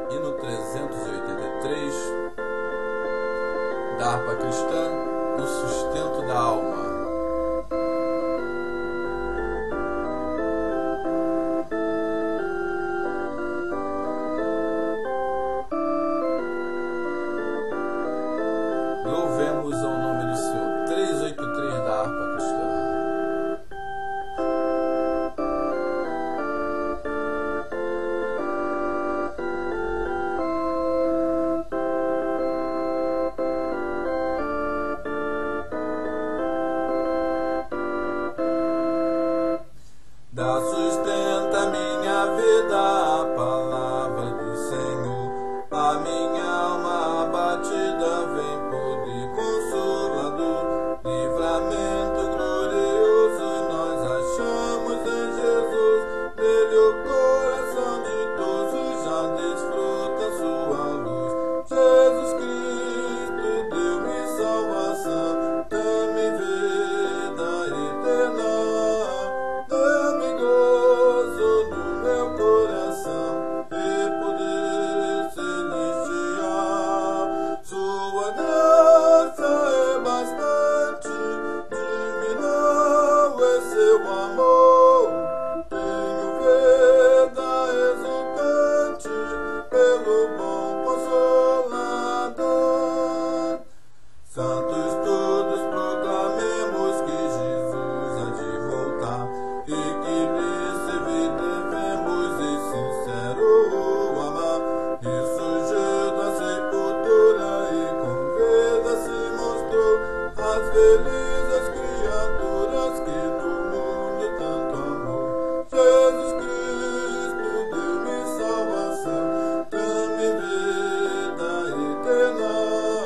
Hino 383 da harpa cristã, o sustento da alma. Louvemos ao nome do Senhor. 383 da harpa cristã. Dá sustento à minha vida a palavra do Senhor. A minha alma abatida vem poder consolador. Livramento glorioso nós achamos em Jesus. Nele o coração de todos já desfruta sua luz. Jesus Cristo deu-me salvação, dá-me vida eterna. Santos todos proclamemos que Jesus há de voltar e que nesse devemos e sincero amar. Ressurgiu da sepultura e com vida se mostrou as felizes criaturas que no mundo tanto amou. Jesus Cristo deu-me salvação, dá-me vida eterna.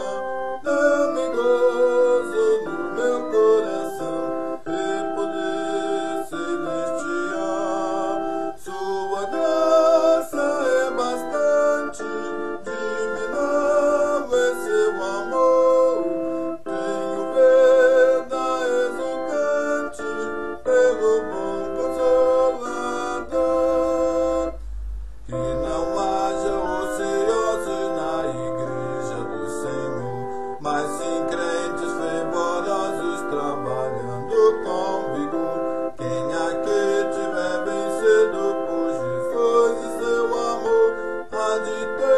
Mas sim crentes fervorosos trabalhando com vigor. Quem aqui tiver vencido por Jesus e seu amor há de ter